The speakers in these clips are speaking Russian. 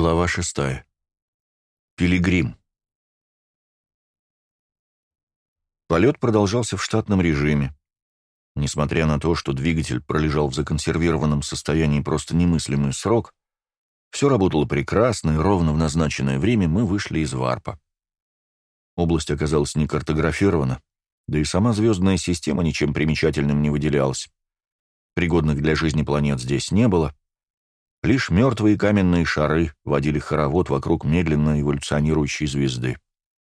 Глава 6. Пилигрим. Полет продолжался в штатном режиме. Несмотря на то, что двигатель пролежал в законсервированном состоянии просто немыслимый срок, все работало прекрасно, и ровно в назначенное время мы вышли из варпа. Область оказалась не картографирована, да и сама звездная система ничем примечательным не выделялась. Пригодных для жизни планет здесь не было. Лишь мертвые каменные шары водили хоровод вокруг медленно эволюционирующей звезды.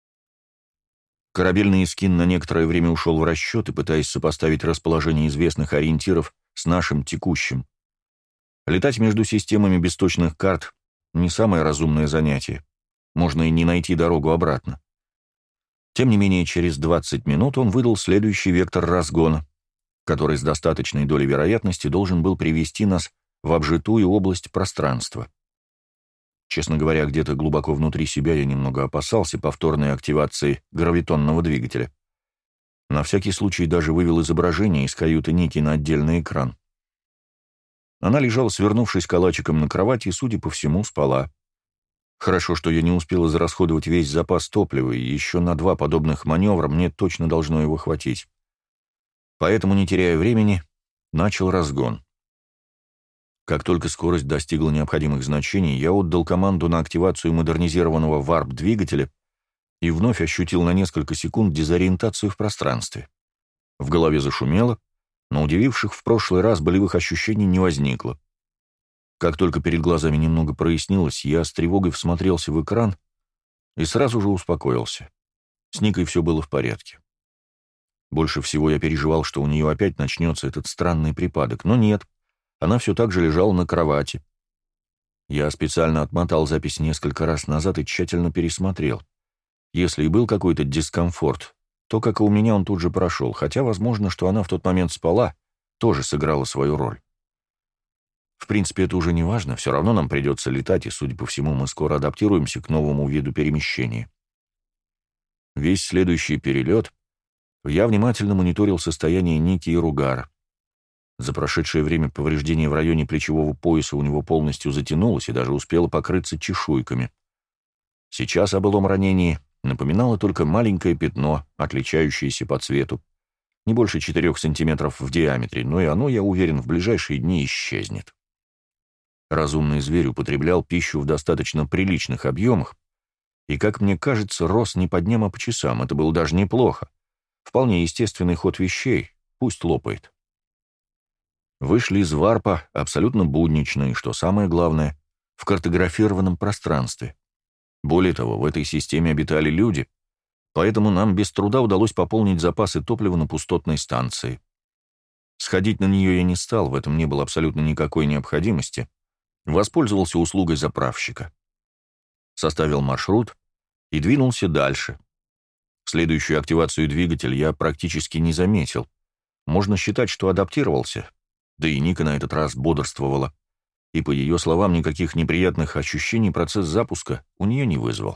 Корабельный эскин на некоторое время ушел в расчеты, пытаясь сопоставить расположение известных ориентиров с нашим текущим. Летать между системами без точных карт — не самое разумное занятие. Можно и не найти дорогу обратно. Тем не менее, через 20 минут он выдал следующий вектор разгона, который с достаточной долей вероятности должен был привести нас в обжитую область пространства. Честно говоря, где-то глубоко внутри себя я немного опасался повторной активации гравитонного двигателя. На всякий случай даже вывел изображение из каюты Ники на отдельный экран. Она лежала, свернувшись калачиком на кровати, и, судя по всему, спала. Хорошо, что я не успел израсходовать весь запас топлива, и еще на 2 подобных маневра мне точно должно его хватить. Поэтому, не теряя времени, начал разгон. Как только скорость достигла необходимых значений, я отдал команду на активацию модернизированного варп-двигателя и вновь ощутил на несколько секунд дезориентацию в пространстве. В голове зашумело, но удививших в прошлый раз болевых ощущений не возникло. Как только перед глазами немного прояснилось, я с тревогой всмотрелся в экран и сразу же успокоился. С Никой все было в порядке. Больше всего я переживал, что у нее опять начнется этот странный припадок, но нет. Она все так же лежала на кровати. Я специально отмотал запись несколько раз назад и тщательно пересмотрел. Если и был какой-то дискомфорт, то, как и у меня, он тут же прошел, хотя, возможно, что она в тот момент спала, тоже сыграла свою роль. В принципе, это уже не важно, все равно нам придется летать, и, судя по всему, мы скоро адаптируемся к новому виду перемещения. Весь следующий перелет я внимательно мониторил состояние Ники и Ругара. За прошедшее время повреждение в районе плечевого пояса у него полностью затянулось и даже успело покрыться чешуйками. Сейчас о былом ранении напоминало только маленькое пятно, отличающееся по цвету, не больше 4 сантиметров в диаметре, но и оно, я уверен, в ближайшие дни исчезнет. Разумный зверь употреблял пищу в достаточно приличных объемах и, как мне кажется, рос не по дням, а по часам. Это было даже неплохо. Вполне естественный ход вещей, пусть лопает. Вышли из варпа абсолютно буднично и, что самое главное, в картографированном пространстве. Более того, в этой системе обитали люди, поэтому нам без труда удалось пополнить запасы топлива на пустотной станции. Сходить на нее я не стал, в этом не было абсолютно никакой необходимости. Воспользовался услугой заправщика. Составил маршрут и двинулся дальше. Следующую активацию двигателя я практически не заметил. Можно считать, что адаптировался. Да и Ника на этот раз бодрствовала, и, по ее словам, никаких неприятных ощущений процесс запуска у нее не вызвал.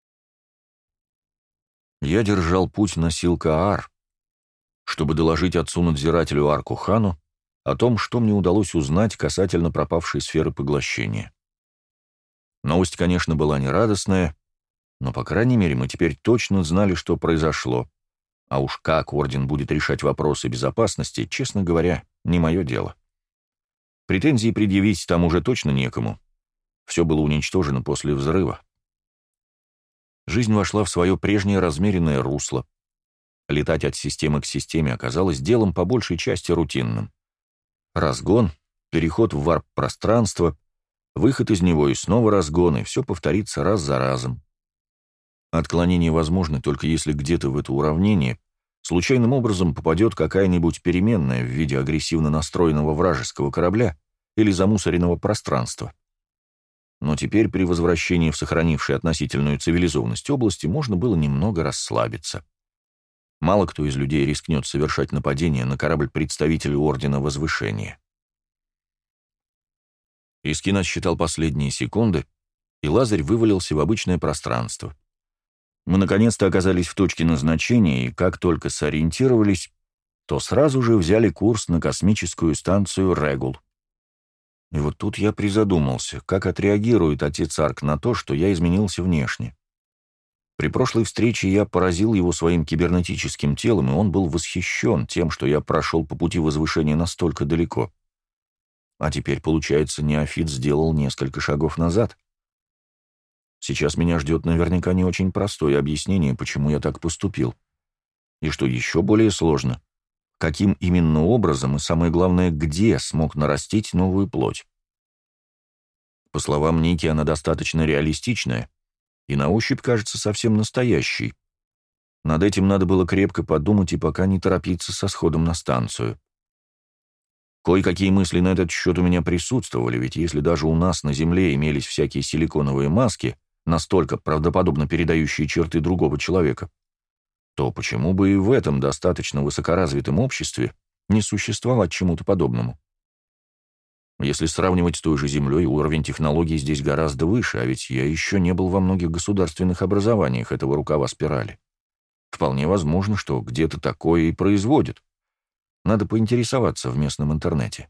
Я держал путь на Силкаар, чтобы доложить отцу-надзирателю Арку-хану о том, что мне удалось узнать касательно пропавшей сферы поглощения. Новость, конечно, была нерадостная, но, по крайней мере, мы теперь точно знали, что произошло. А уж как Орден будет решать вопросы безопасности, честно говоря, не мое дело. Претензии предъявить там уже точно некому. Все было уничтожено после взрыва. Жизнь вошла в свое прежнее размеренное русло. Летать от системы к системе оказалось делом по большей части рутинным. Разгон, переход в варп-пространство, выход из него и снова разгон, и все повторится раз за разом. Отклонения возможны только если где-то в это уравнение случайным образом попадет какая-нибудь переменная в виде агрессивно настроенного вражеского корабля или замусоренного пространства. Но теперь при возвращении в сохранившей относительную цивилизованность области можно было немного расслабиться. Мало кто из людей рискнет совершать нападение на корабль представителей Ордена Возвышения. Искин отсчитал последние секунды, и Лазарь вывалился в обычное пространство. Мы наконец-то оказались в точке назначения, и как только сориентировались, то сразу же взяли курс на космическую станцию Регул. И вот тут я призадумался, как отреагирует отец Арк на то, что я изменился внешне. При прошлой встрече я поразил его своим кибернетическим телом, и он был восхищен тем, что я прошел по пути возвышения настолько далеко. А теперь, получается, неофит сделал несколько шагов назад. Сейчас меня ждет наверняка не очень простое объяснение, почему я так поступил. И что еще более сложно, каким именно образом и, самое главное, где смог нарастить новую плоть. По словам Ники, она достаточно реалистичная и на ощупь кажется совсем настоящей. Над этим надо было крепко подумать и пока не торопиться со сходом на станцию. Кое-какие мысли на этот счет у меня присутствовали, ведь если даже у нас на Земле имелись всякие силиконовые маски, настолько правдоподобно передающие черты другого человека, то почему бы и в этом достаточно высокоразвитом обществе не существовать чему-то подобному? Если сравнивать с той же Землей, уровень технологий здесь гораздо выше, а ведь я еще не был во многих государственных образованиях этого рукава спирали. Вполне возможно, что где-то такое и производят. Надо поинтересоваться в местном интернете.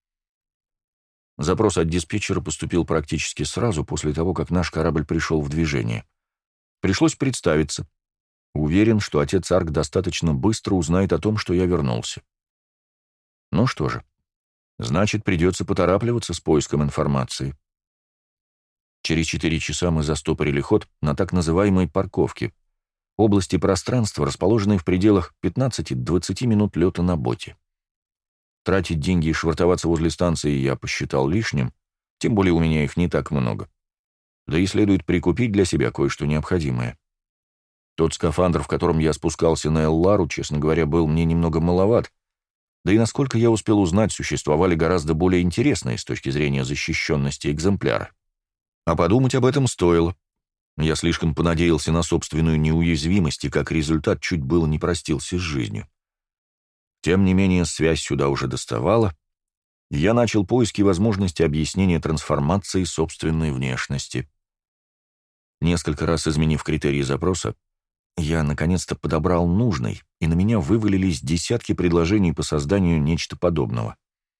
Запрос от диспетчера поступил практически сразу после того, как наш корабль пришел в движение. Пришлось представиться. Уверен, что отец Арк достаточно быстро узнает о том, что я вернулся. Ну что же, значит, придется поторапливаться с поиском информации. Через 4 часа мы застопорили ход на так называемой парковке, области пространства, расположенной в пределах 15-20 минут лета на боте. Тратить деньги и швартоваться возле станции я посчитал лишним, тем более у меня их не так много. Да и следует прикупить для себя кое-что необходимое. Тот скафандр, в котором я спускался на Эллару, честно говоря, был мне немного маловат, да и, насколько я успел узнать, существовали гораздо более интересные с точки зрения защищенности экземпляры. А подумать об этом стоило. Я слишком понадеялся на собственную неуязвимость и, как результат, чуть было не простился с жизнью. Тем не менее, связь сюда уже доставала, и я начал поиски возможности объяснения трансформации собственной внешности. Несколько раз изменив критерии запроса, я наконец-то подобрал нужный, и на меня вывалились десятки предложений по созданию нечто подобного.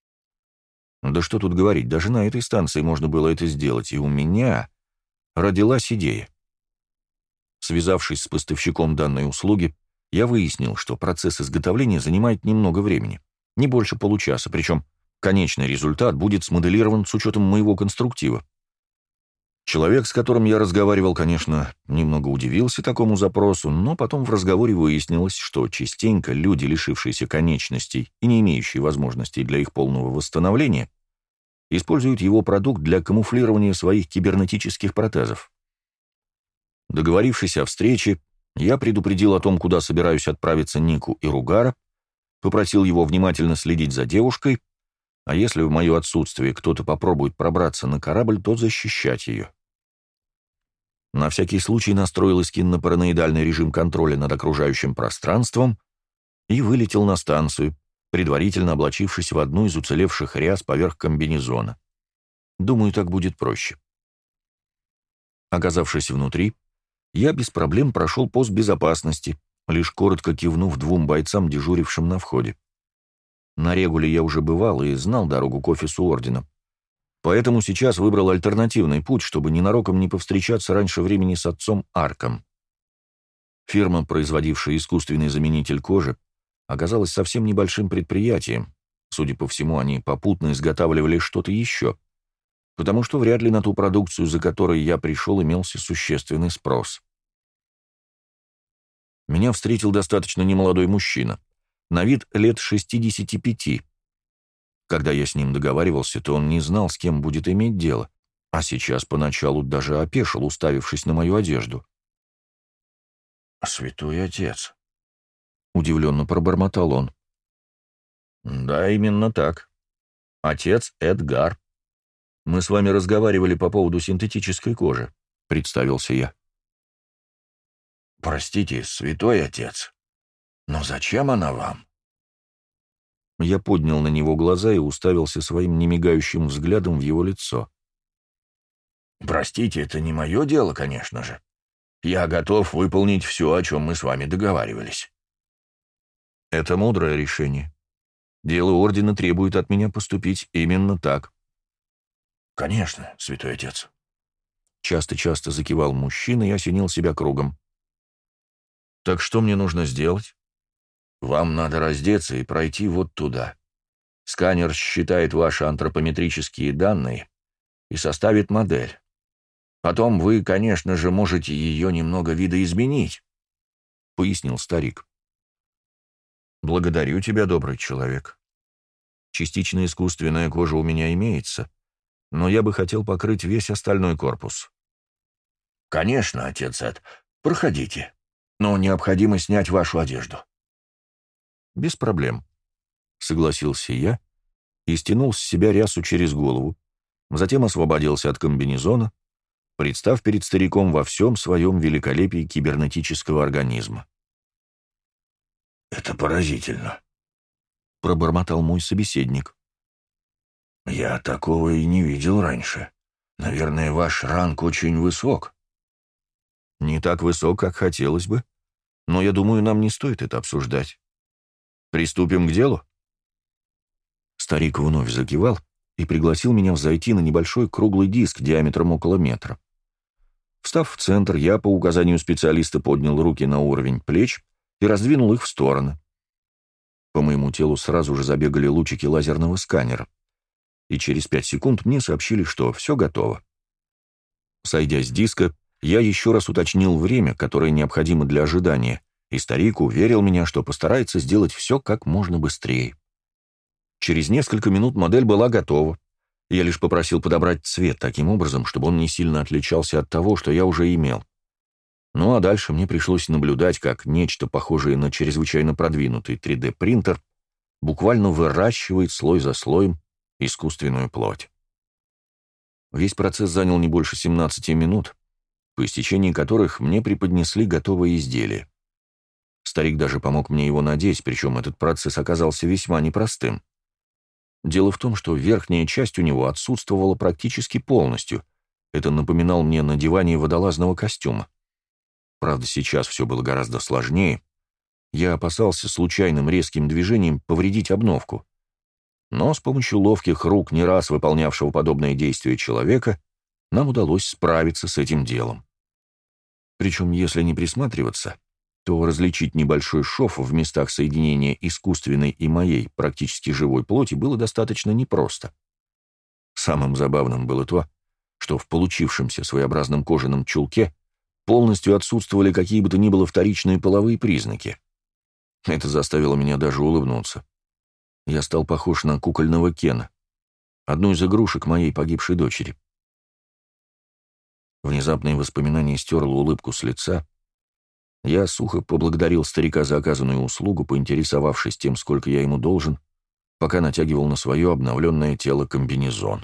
Да что тут говорить, даже на этой станции можно было это сделать, и у меня родилась идея. Связавшись с поставщиком данной услуги, я выяснил, что процесс изготовления занимает немного времени, не больше получаса, причем конечный результат будет смоделирован с учетом моего конструктива. Человек, с которым я разговаривал, конечно, немного удивился такому запросу, но потом в разговоре выяснилось, что частенько люди, лишившиеся конечностей и не имеющие возможностей для их полного восстановления, используют его продукт для камуфлирования своих кибернетических протезов. Договорившись о встрече, я предупредил о том, куда собираюсь отправиться Нику и Ругара, попросил его внимательно следить за девушкой, а если в мое отсутствие кто-то попробует пробраться на корабль, то защищать ее. На всякий случай настроил Искин на параноидальный режим контроля над окружающим пространством и вылетел на станцию, предварительно облачившись в одну из уцелевших ряс поверх комбинезона. Думаю, так будет проще. Оказавшись внутри, я без проблем прошел пост безопасности, лишь коротко кивнув 2 бойцам, дежурившим на входе. На Регуле я уже бывал и знал дорогу к офису Ордена. Поэтому сейчас выбрал альтернативный путь, чтобы ненароком не повстречаться раньше времени с отцом Арком. Фирма, производившая искусственный заменитель кожи, оказалась совсем небольшим предприятием. Судя по всему, они попутно изготавливали что-то еще, потому что вряд ли на ту продукцию, за которой я пришел, имелся существенный спрос. Меня встретил достаточно немолодой мужчина, на вид лет 65. Когда я с ним договаривался, то он не знал, с кем будет иметь дело, а сейчас поначалу даже опешил, уставившись на мою одежду. «Святой отец», — удивленно пробормотал он. «Да, именно так. Отец Эдгар. Мы с вами разговаривали по поводу синтетической кожи», — представился я. Простите, святой отец, но зачем она вам?» Я поднял на него глаза и уставился своим немигающим взглядом в его лицо. «Простите, это не мое дело, конечно же. Я готов выполнить все, о чем мы с вами договаривались». «Это мудрое решение. Дело Ордена требует от меня поступить именно так. «Конечно, святой отец». Часто-часто закивал мужчина и осенил себя кругом. «Так что мне нужно сделать?» «Вам надо раздеться и пройти вот туда. Сканер считает ваши антропометрические данные и составит модель. Потом вы, конечно же, можете ее немного видоизменить», — пояснил старик. «Благодарю тебя, добрый человек. Частично искусственная кожа у меня имеется, но я бы хотел покрыть весь остальной корпус». «Конечно, отец Эд, проходите, но необходимо снять вашу одежду». «Без проблем», — согласился я и стянул с себя рясу через голову, затем освободился от комбинезона, представ перед стариком во всем своем великолепии кибернетического организма. «Это поразительно», — пробормотал мой собеседник. «Я такого и не видел раньше. Наверное, ваш ранг очень высок». «Не так высок, как хотелось бы, но я думаю, нам не стоит это обсуждать. Приступим к делу?» Старик вновь закивал и пригласил меня взойти на небольшой круглый диск диаметром около метра. Встав в центр, я по указанию специалиста поднял руки на уровень плеч и раздвинул их в стороны. По моему телу сразу же забегали лучики лазерного сканера, и через 5 секунд мне сообщили, что все готово. Сойдя с диска, я еще раз уточнил время, которое необходимо для ожидания, и старик уверил меня, что постарается сделать все как можно быстрее. Через несколько минут модель была готова. Я лишь попросил подобрать цвет таким образом, чтобы он не сильно отличался от того, что я уже имел. Ну а дальше мне пришлось наблюдать, как нечто похожее на чрезвычайно продвинутый 3D-принтер буквально выращивает слой за слоем искусственную плоть. Весь процесс занял не больше 17 минут, по истечении которых мне преподнесли готовое изделие. Старик даже помог мне его надеть, причем этот процесс оказался весьма непростым. Дело в том, что верхняя часть у него отсутствовала практически полностью. Это напоминало мне надевание водолазного костюма. Правда, сейчас все было гораздо сложнее. Я опасался случайным резким движением повредить обновку. Но с помощью ловких рук, не раз выполнявшего подобное действие человека, нам удалось справиться с этим делом. Причем, если не присматриваться, то различить небольшой шов в местах соединения искусственной и моей практически живой плоти было достаточно непросто. Самым забавным было то, что в получившемся своеобразном кожаном чулке полностью отсутствовали какие бы то ни было вторичные половые признаки. Это заставило меня даже улыбнуться. Я стал похож на кукольного Кена, одну из игрушек моей погибшей дочери. Внезапное воспоминание стерло улыбку с лица. Я сухо поблагодарил старика за оказанную услугу, поинтересовавшись тем, сколько я ему должен, пока натягивал на свое обновленное тело комбинезон.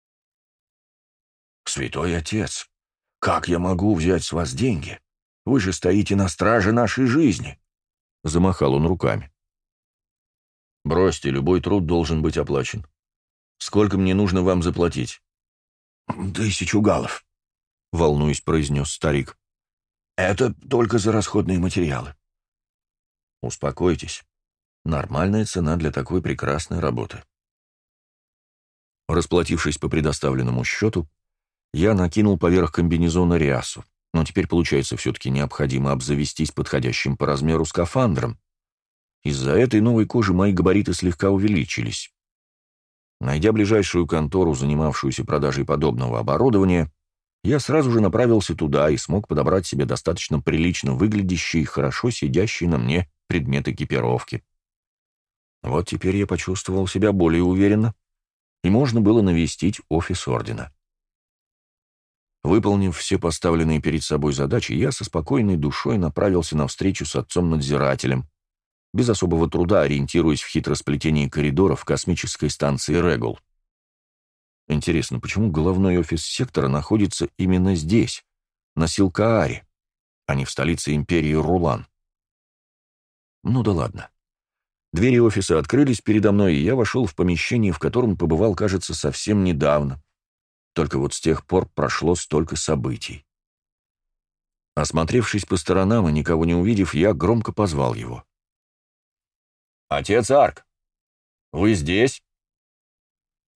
«Святой отец, как я могу взять с вас деньги? Вы же стоите на страже нашей жизни!» — замахал он руками. «Бросьте, любой труд должен быть оплачен. Сколько мне нужно вам заплатить?» 1000 галлов», — волнуясь, произнес старик. «Это только за расходные материалы». «Успокойтесь. Нормальная цена для такой прекрасной работы». Расплатившись по предоставленному счету, я накинул поверх комбинезона рясу, но теперь, получается, все-таки необходимо обзавестись подходящим по размеру скафандром. Из-за этой новой кожи мои габариты слегка увеличились. Найдя ближайшую контору, занимавшуюся продажей подобного оборудования, я сразу же направился туда и смог подобрать себе достаточно прилично выглядящий и хорошо сидящий на мне предмет экипировки. Вот теперь я почувствовал себя более уверенно, и можно было навестить офис ордена. Выполнив все поставленные перед собой задачи, я со спокойной душой направился на встречу с отцом-надзирателем, без особого труда ориентируясь в хитросплетении коридоров космической станции Регул. Интересно, почему головной офис сектора находится именно здесь, на Силкааре, а не в столице империи Рулан? Ну да ладно. Двери офиса открылись передо мной, и я вошел в помещение, в котором побывал, кажется, совсем недавно. Только вот с тех пор прошло столько событий. Осмотревшись по сторонам и никого не увидев, я громко позвал его. «Отец Арк, вы здесь?»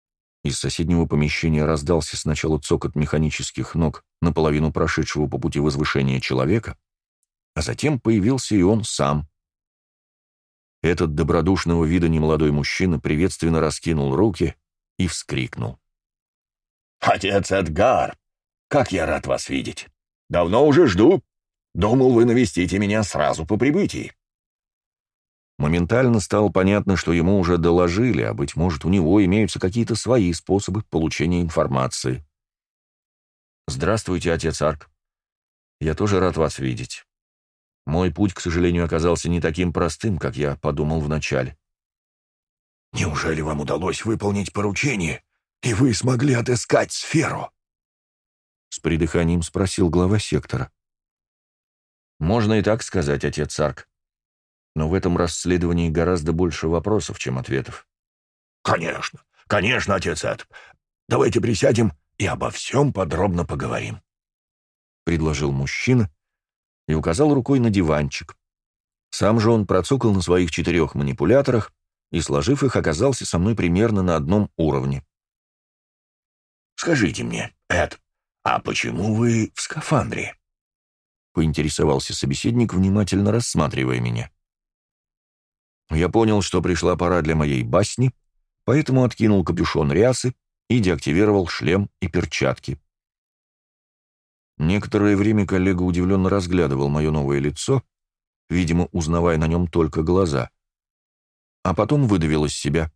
Из соседнего помещения раздался сначала цокот механических ног наполовину прошедшего по пути возвышения человека, а затем появился и он сам. Этот добродушного вида немолодой мужчина приветственно раскинул руки и вскрикнул. «Отец Эдгар, как я рад вас видеть! Давно уже жду. Думал, вы навестите меня сразу по прибытии». Моментально стало понятно, что ему уже доложили, а, быть может, у него имеются какие-то свои способы получения информации. «Здравствуйте, отец Арк. Я тоже рад вас видеть. Мой путь, к сожалению, оказался не таким простым, как я подумал вначале». «Неужели вам удалось выполнить поручение, и вы смогли отыскать сферу?» С придыханием спросил глава сектора. «Можно и так сказать, отец Арк. Но в этом расследовании гораздо больше вопросов, чем ответов». «Конечно, конечно, отец Эд. Давайте присядем и обо всем подробно поговорим», — предложил мужчина и указал рукой на диванчик. Сам же он процокал на своих 4 манипуляторах и, сложив их, оказался со мной примерно на одном уровне. «Скажите мне, Эд, а почему вы в скафандре?» — поинтересовался собеседник, внимательно рассматривая меня. Я понял, что пришла пора для моей басни, поэтому откинул капюшон рясы и деактивировал шлем и перчатки. Некоторое время коллега удивленно разглядывал мое новое лицо, видимо, узнавая на нем только глаза, а потом выдавил из себя.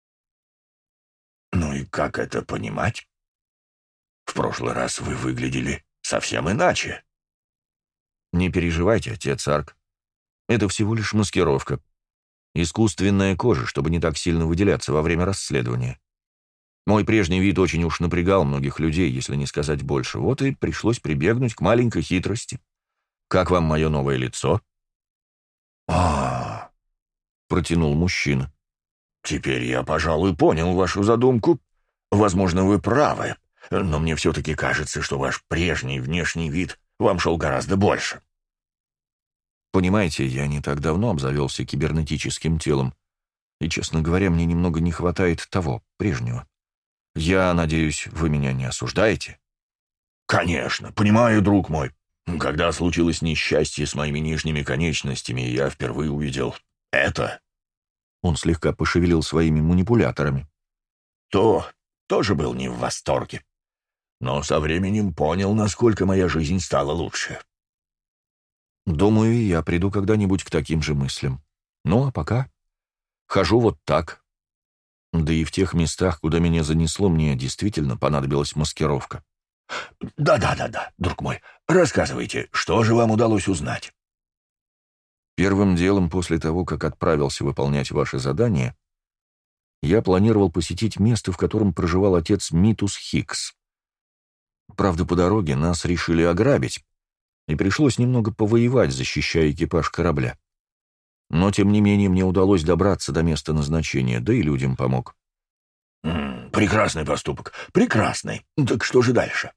«Ну и как это понимать? В прошлый раз вы выглядели совсем иначе». «Не переживайте, отец Арк. Это всего лишь маскировка. Искусственная кожа, чтобы не так сильно выделяться во время расследования. Мой прежний вид очень уж напрягал многих людей, если не сказать больше. Вот и пришлось прибегнуть к маленькой хитрости. Как вам мое новое лицо?» «А-а-а», протянул мужчина. «Теперь я, пожалуй, понял вашу задумку. Возможно, вы правы, но мне все-таки кажется, что ваш прежний внешний вид вам шел гораздо больше». Понимаете, я не так давно обзавелся кибернетическим телом, и, честно говоря, мне немного не хватает того, прежнего. Я надеюсь, вы меня не осуждаете?» «Конечно, понимаю, друг мой. Когда случилось несчастье с моими нижними конечностями, я впервые увидел это». Он слегка пошевелил своими манипуляторами. «То тоже был не в восторге. Но со временем понял, насколько моя жизнь стала лучше». Думаю, и я приду когда-нибудь к таким же мыслям. Ну, а пока хожу вот так. Да и в тех местах, куда меня занесло, мне действительно понадобилась маскировка. «Да, друг мой, рассказывайте, что же вам удалось узнать?» Первым делом, после того, как отправился выполнять ваше задание, я планировал посетить место, в котором проживал отец Митус Хикс. Правда, по дороге нас решили ограбить, и пришлось немного повоевать, защищая экипаж корабля. Но, тем не менее, мне удалось добраться до места назначения, да и людям помог. «Прекрасный поступок, прекрасный. Так что же дальше?»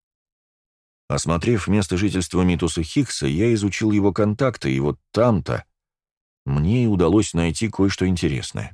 Осмотрев место жительства Митуса Хикса, я изучил его контакты, и вот там-то мне и удалось найти кое-что интересное.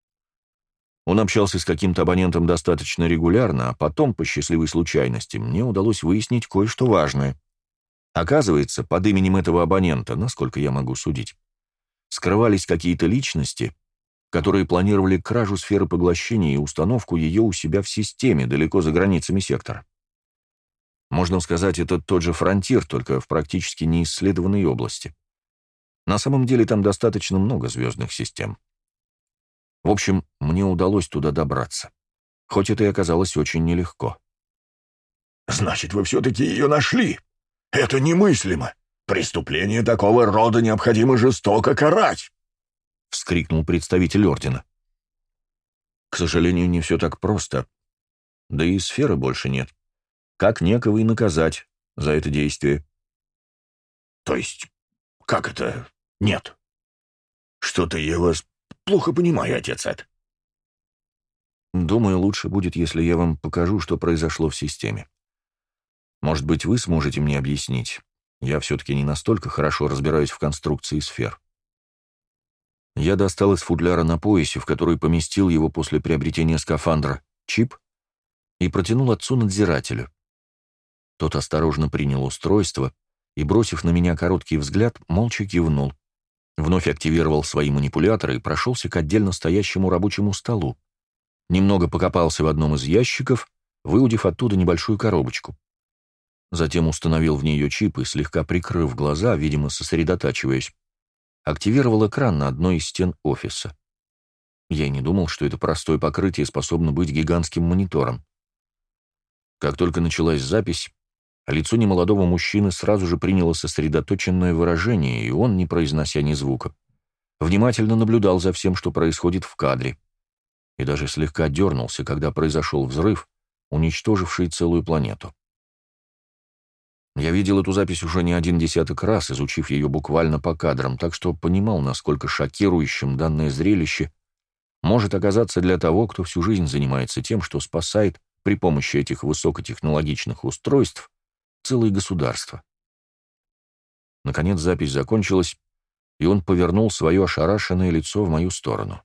Он общался с каким-то абонентом достаточно регулярно, а потом, по счастливой случайности, мне удалось выяснить кое-что важное. Оказывается, под именем этого абонента, насколько я могу судить, скрывались какие-то личности, которые планировали кражу сферы поглощения и установку ее у себя в системе, далеко за границами сектора. Можно сказать, это тот же фронтир, только в практически неисследованной области. На самом деле там достаточно много звездных систем. В общем, мне удалось туда добраться, хоть это и оказалось очень нелегко. «Значит, вы все-таки ее нашли? Это немыслимо! Преступление такого рода необходимо жестоко карать!» — вскрикнул представитель Ордена. «К сожалению, не все так просто. Да и сферы больше нет. Как некого и наказать за это действие?» «То есть, как это нет? Что-то я вас плохо понимаю, отец Эд». «Думаю, лучше будет, если я вам покажу, что произошло в системе. Может быть, вы сможете мне объяснить? Я все-таки не настолько хорошо разбираюсь в конструкции сфер». Я достал из футляра на поясе, в который поместил его после приобретения скафандра, чип и протянул отцу-надзирателю. Тот осторожно принял устройство и, бросив на меня короткий взгляд, молча кивнул, вновь активировал свои манипуляторы и прошелся к отдельно стоящему рабочему столу. Немного покопался в одном из ящиков, выудив оттуда небольшую коробочку. Затем установил в нее чип и, слегка прикрыв глаза, видимо, сосредотачиваясь, активировал экран на одной из стен офиса. Я и не думал, что это простое покрытие способно быть гигантским монитором. Как только началась запись, лицо немолодого мужчины сразу же приняло сосредоточенное выражение, и он, не произнося ни звука, внимательно наблюдал за всем, что происходит в кадре, и даже слегка дернулся, когда произошел взрыв, уничтоживший целую планету. Я видел эту запись уже не один десяток раз, изучив ее буквально по кадрам, так что понимал, насколько шокирующим данное зрелище может оказаться для того, кто всю жизнь занимается тем, что спасает при помощи этих высокотехнологичных устройств целые государства. Наконец запись закончилась, и он повернул свое ошарашенное лицо в мою сторону.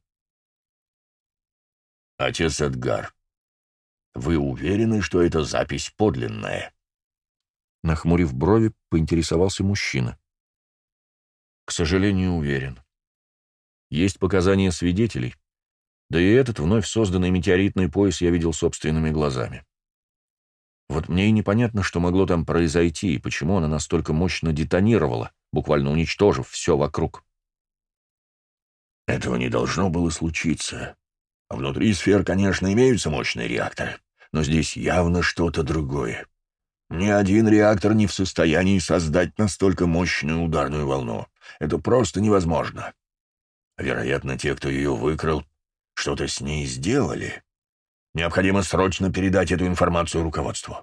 «Отец Эдгар, вы уверены, что эта запись подлинная?» Нахмурив брови, поинтересовался мужчина. «К сожалению, уверен. Есть показания свидетелей, да и этот вновь созданный метеоритный пояс я видел собственными глазами. Вот мне и непонятно, что могло там произойти, и почему она настолько мощно детонировала, буквально уничтожив все вокруг». «Этого не должно было случиться. Внутри сфер, конечно, имеются мощные реакторы, но здесь явно что-то другое. Ни один реактор не в состоянии создать настолько мощную ударную волну. Это просто невозможно. Вероятно, те, кто ее выкрал, что-то с ней сделали. Необходимо срочно передать эту информацию руководству».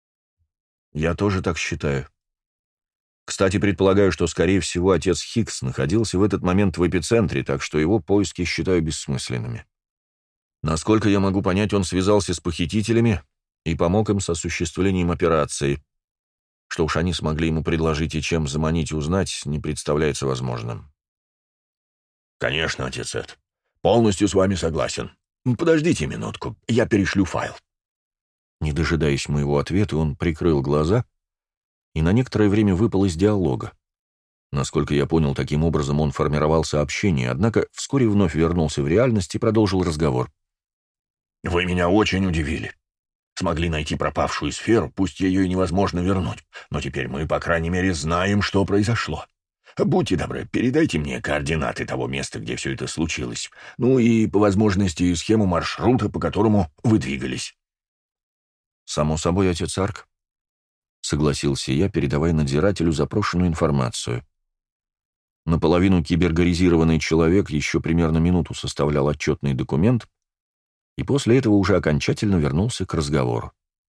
Я тоже так считаю. Кстати, предполагаю, что, скорее всего, отец Хикс находился в этот момент в эпицентре, так что его поиски считаю бессмысленными. Насколько я могу понять, он связался с похитителями и помог им с осуществлением операции. Что уж они смогли ему предложить и чем заманить и узнать, не представляется возможным. «Конечно, отец Эд. Полностью с вами согласен. Подождите минутку, я перешлю файл». Не дожидаясь моего ответа, он прикрыл глаза и на некоторое время выпал из диалога. Насколько я понял, таким образом он формировал сообщение, однако вскоре вновь вернулся в реальность и продолжил разговор. «Вы меня очень удивили. Смогли найти пропавшую сферу, пусть ее и невозможно вернуть, но теперь мы, по крайней мере, знаем, что произошло. Будьте добры, передайте мне координаты того места, где все это случилось, ну и, по возможности, схему маршрута, по которому вы двигались». «Само собой, отец Арк», — согласился я, передавая надзирателю запрошенную информацию. Наполовину кибергоризированный человек еще примерно минуту составлял отчетный документ, и после этого уже окончательно вернулся к разговору.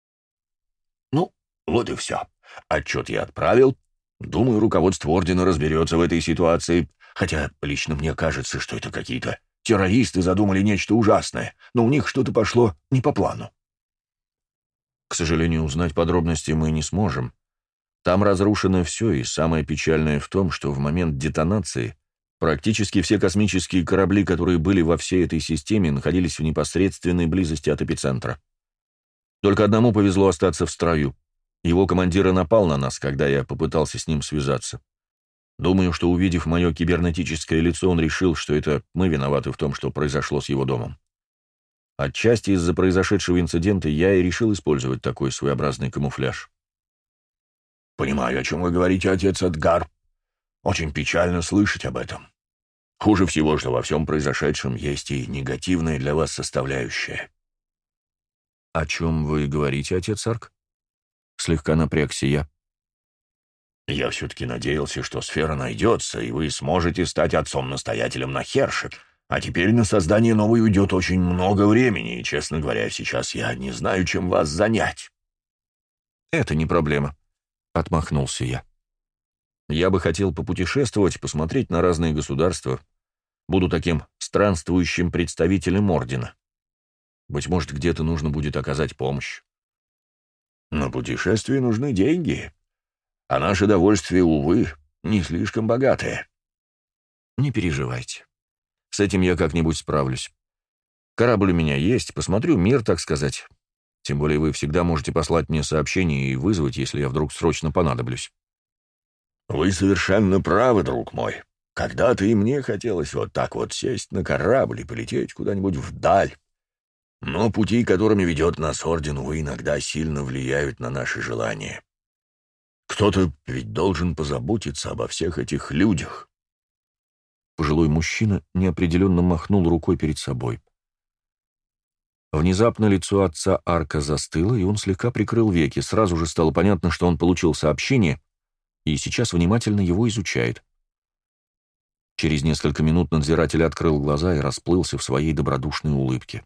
«Ну, вот и все. Отчет я отправил. Думаю, руководство Ордена разберется в этой ситуации, хотя лично мне кажется, что это какие-то террористы задумали нечто ужасное, но у них что-то пошло не по плану». К сожалению, узнать подробности мы не сможем. Там разрушено все, и самое печальное в том, что в момент детонации практически все космические корабли, которые были во всей этой системе, находились в непосредственной близости от эпицентра. Только одному повезло остаться в строю. Его командир и напал на нас, когда я попытался с ним связаться. Думаю, что, увидев мое кибернетическое лицо, он решил, что это мы виноваты в том, что произошло с его домом. Отчасти из-за произошедшего инцидента я и решил использовать такой своеобразный камуфляж. «Понимаю, о чем вы говорите, отец Эдгар. Очень печально слышать об этом. Хуже всего, что во всем произошедшем есть и негативная для вас составляющая». «О чем вы говорите, отец Арк?» Слегка напрягся я. «Я все-таки надеялся, что сфера найдется, и вы сможете стать отцом-настоятелем на Херше. А теперь на создание новой уйдет очень много времени, и, честно говоря, сейчас я не знаю, чем вас занять». «Это не проблема», — отмахнулся я. «Я бы хотел попутешествовать, посмотреть на разные государства. Буду таким странствующим представителем Ордена. Быть может, где-то нужно будет оказать помощь». «На путешествие нужны деньги, а наше довольствие, увы, не слишком богатое». «Не переживайте. С этим я как-нибудь справлюсь. Корабль у меня есть, посмотрю мир, так сказать. Тем более вы всегда можете послать мне сообщение и вызвать, если я вдруг срочно понадоблюсь». «Вы совершенно правы, друг мой. Когда-то и мне хотелось вот так вот сесть на корабль и полететь куда-нибудь вдаль. Но пути, которыми ведет нас Орден, увы, иногда сильно влияют на наши желания. Кто-то ведь должен позаботиться обо всех этих людях». Пожилой мужчина неопределенно махнул рукой перед собой. Внезапно лицо отца Арка застыло, и он слегка прикрыл веки. Сразу же стало понятно, что он получил сообщение и сейчас внимательно его изучает. Через несколько минут надзиратель открыл глаза и расплылся в своей добродушной улыбке.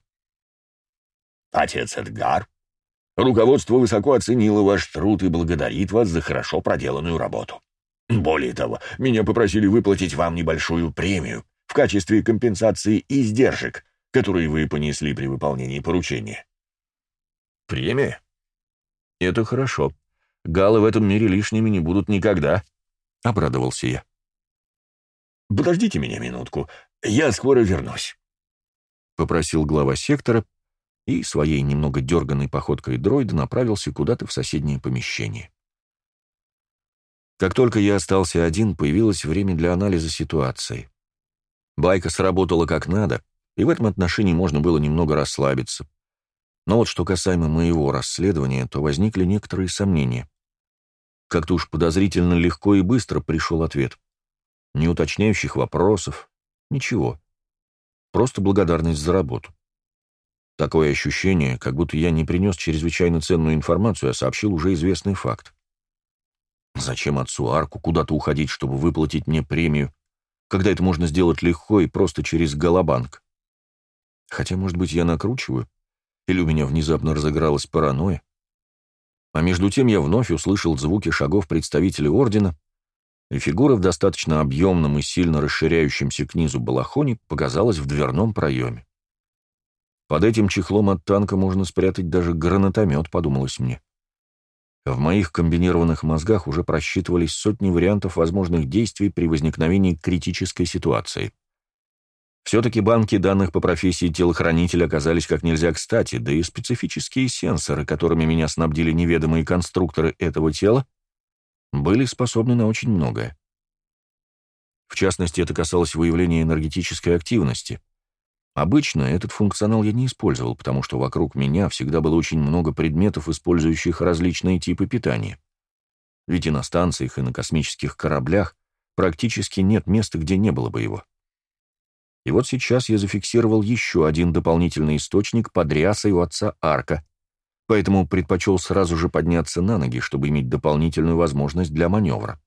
«Отец Эдгар, руководство высоко оценило ваш труд и благодарит вас за хорошо проделанную работу. Более того, меня попросили выплатить вам небольшую премию в качестве компенсации издержек, которые вы понесли при выполнении поручения». «Премия? Это хорошо. Галы в этом мире лишними не будут никогда», — обрадовался я. «Подождите меня минутку, я скоро вернусь», — попросил глава сектора, и своей немного дерганной походкой дроида направился куда-то в соседнее помещение. Как только я остался один, появилось время для анализа ситуации. Байка сработала как надо, и в этом отношении можно было немного расслабиться. Но вот что касаемо моего расследования, то возникли некоторые сомнения. Как-то уж подозрительно легко и быстро пришел ответ. Ни уточняющих вопросов, ничего. Просто благодарность за работу. Такое ощущение, как будто я не принес чрезвычайно ценную информацию, а сообщил уже известный факт. Зачем отцу Арку куда-то уходить, чтобы выплатить мне премию, когда это можно сделать легко и просто через Голобанк? Хотя, может быть, я накручиваю, или у меня внезапно разыгралась паранойя. А между тем я вновь услышал звуки шагов представителей Ордена, и фигура в достаточно объемном и сильно расширяющемся к низу балахоне показалась в дверном проеме. Под этим чехлом от танка можно спрятать даже гранатомет, подумалось мне. В моих комбинированных мозгах уже просчитывались сотни вариантов возможных действий при возникновении критической ситуации. Все-таки банки данных по профессии телохранителя оказались как нельзя кстати, да и специфические сенсоры, которыми меня снабдили неведомые конструкторы этого тела, были способны на очень многое. В частности, это касалось выявления энергетической активности. Обычно этот функционал я не использовал, потому что вокруг меня всегда было очень много предметов, использующих различные типы питания. Ведь и на станциях, и на космических кораблях практически нет места, где не было бы его. И вот сейчас я зафиксировал еще один дополнительный источник под рясой у отца Арка, поэтому предпочел сразу же подняться на ноги, чтобы иметь дополнительную возможность для маневра.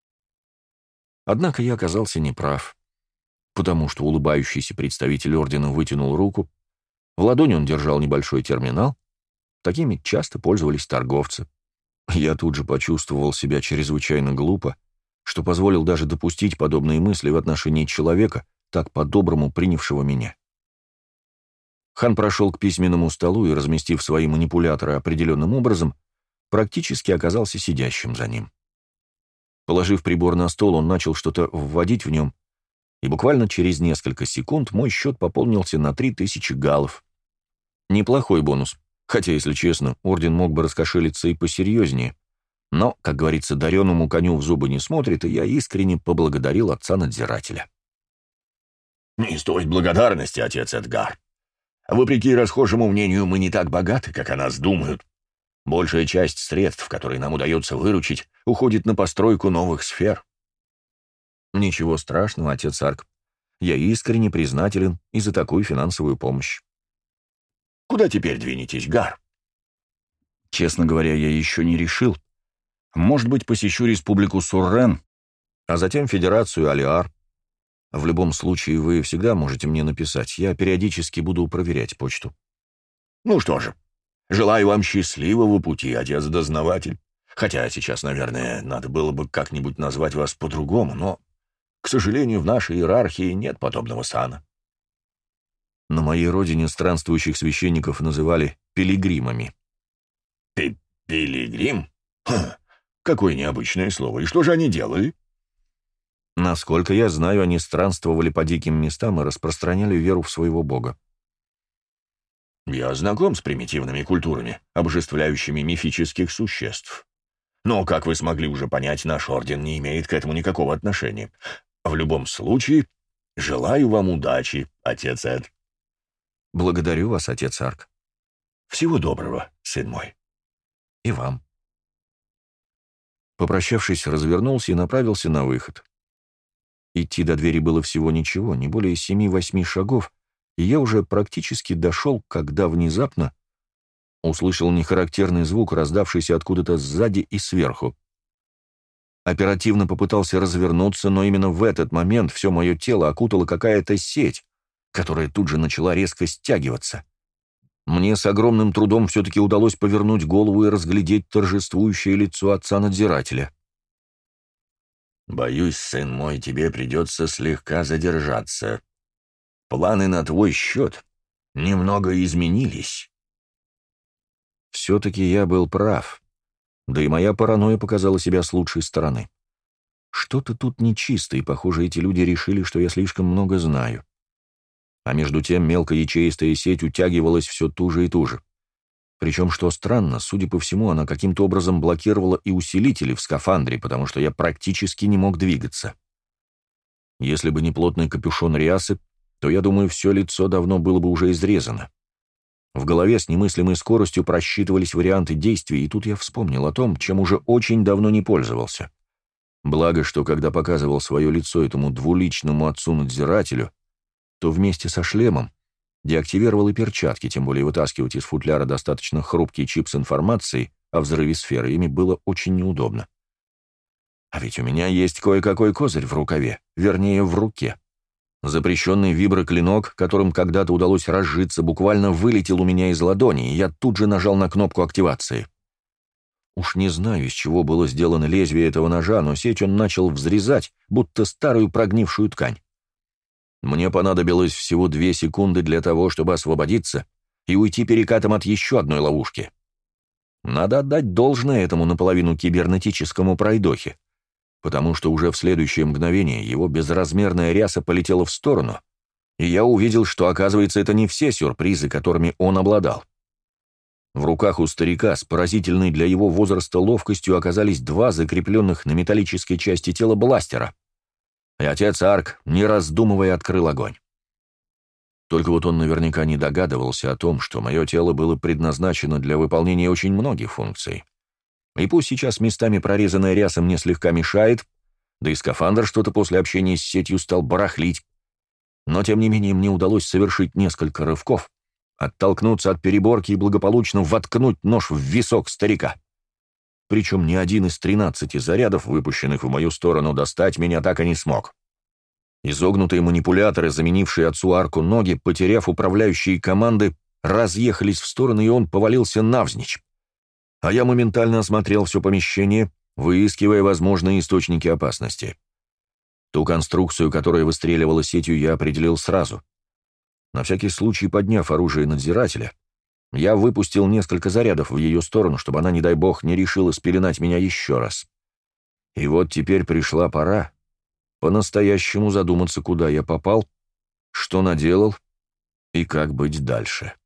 Однако я оказался неправ, потому что улыбающийся представитель Ордена вытянул руку, в ладони он держал небольшой терминал, такими часто пользовались торговцы. Я тут же почувствовал себя чрезвычайно глупо, что позволил даже допустить подобные мысли в отношении человека, так по-доброму принявшего меня. Хан прошел к письменному столу и, разместив свои манипуляторы определенным образом, практически оказался сидящим за ним. Положив прибор на стол, он начал что-то вводить в нем, и буквально через несколько секунд мой счет пополнился на 3000 галлов. Неплохой бонус, хотя, если честно, Орден мог бы раскошелиться и посерьезнее, но, как говорится, дареному коню в зубы не смотрит, и я искренне поблагодарил отца-надзирателя. «Не стоит благодарности, отец Эдгар. Вопреки расхожему мнению, мы не так богаты, как о нас думают. Большая часть средств, которые нам удается выручить, уходит на постройку новых сфер». «Ничего страшного, отец Арк. Я искренне признателен и за такую финансовую помощь». «Куда теперь двинетесь, Гар?» «Честно говоря, я еще не решил. Может быть, посещу республику Суррен, а затем Федерацию Алиар. В любом случае, вы всегда можете мне написать. Я периодически буду проверять почту». «Ну что же, желаю вам счастливого пути, отец-дознаватель. Хотя сейчас, наверное, надо было бы как-нибудь назвать вас по-другому, но, к сожалению, в нашей иерархии нет подобного сана». На моей родине странствующих священников называли пилигримами. «Пилигрим? Какое необычное слово. И что же они делали?» Насколько я знаю, они странствовали по диким местам и распространяли веру в своего бога. Я знаком с примитивными культурами, обожествляющими мифических существ. Но, как вы смогли уже понять, наш орден не имеет к этому никакого отношения. В любом случае, желаю вам удачи, отец Эд. Благодарю вас, отец Арк. Всего доброго, сын мой. И вам. Попрощавшись, развернулся и направился на выход. Идти до двери было всего ничего, не более 7-8 шагов, и я уже практически дошел, когда внезапно услышал нехарактерный звук, раздавшийся откуда-то сзади и сверху. Оперативно попытался развернуться, но именно в этот момент все мое тело окутала какая-то сеть, которая тут же начала резко стягиваться. Мне с огромным трудом все-таки удалось повернуть голову и разглядеть торжествующее лицо отца-надзирателя. «Боюсь, сын мой, тебе придется слегка задержаться. Планы на твой счет немного изменились». Все-таки я был прав, да и моя паранойя показала себя с лучшей стороны. Что-то тут нечисто, и, похоже, эти люди решили, что я слишком много знаю. А между тем мелкоячеистая сеть утягивалась все туже и туже. Причем, что странно, судя по всему, она каким-то образом блокировала и усилители в скафандре, потому что я практически не мог двигаться. Если бы не плотный капюшон рясы, то, я думаю, все лицо давно было бы уже изрезано. В голове с немыслимой скоростью просчитывались варианты действий, и тут я вспомнил о том, чем уже очень давно не пользовался. Благо, что когда показывал свое лицо этому двуличному отцу-надзирателю, то вместе со шлемом деактивировал и перчатки, тем более вытаскивать из футляра достаточно хрупкий чип с информацией о взрыве сферы ими было очень неудобно. А ведь у меня есть кое-какой козырь в рукаве, вернее, в руке. Запрещенный виброклинок, которым когда-то удалось разжиться, буквально вылетел у меня из ладони, и я тут же нажал на кнопку активации. Уж не знаю, из чего было сделано лезвие этого ножа, но сеть он начал взрезать, будто старую прогнившую ткань. Мне понадобилось всего 2 секунды для того, чтобы освободиться и уйти перекатом от еще одной ловушки. Надо отдать должное этому наполовину кибернетическому пройдохе, потому что уже в следующее мгновение его безразмерная ряса полетела в сторону, и я увидел, что, оказывается, это не все сюрпризы, которыми он обладал. В руках у старика с поразительной для его возраста ловкостью оказались 2 закрепленных на металлической части тела бластера, и отец Арк, не раздумывая, открыл огонь. Только вот он наверняка не догадывался о том, что мое тело было предназначено для выполнения очень многих функций. И пусть сейчас местами прорезанная ряса мне слегка мешает, да и скафандр что-то после общения с сетью стал барахлить, но тем не менее мне удалось совершить несколько рывков, оттолкнуться от переборки и благополучно воткнуть нож в висок старика. Причем ни один из 13 зарядов, выпущенных в мою сторону, достать меня так и не смог. Изогнутые манипуляторы, заменившие отцу Арку ноги, потеряв управляющие команды, разъехались в стороны, и он повалился навзничь. А я моментально осмотрел все помещение, выискивая возможные источники опасности. Ту конструкцию, которая выстреливала сетью, я определил сразу. На всякий случай, подняв оружие надзирателя, я выпустил несколько зарядов в ее сторону, чтобы она, не дай бог, не решила спеленать меня еще раз. И вот теперь пришла пора по-настоящему задуматься, куда я попал, что наделал и как быть дальше.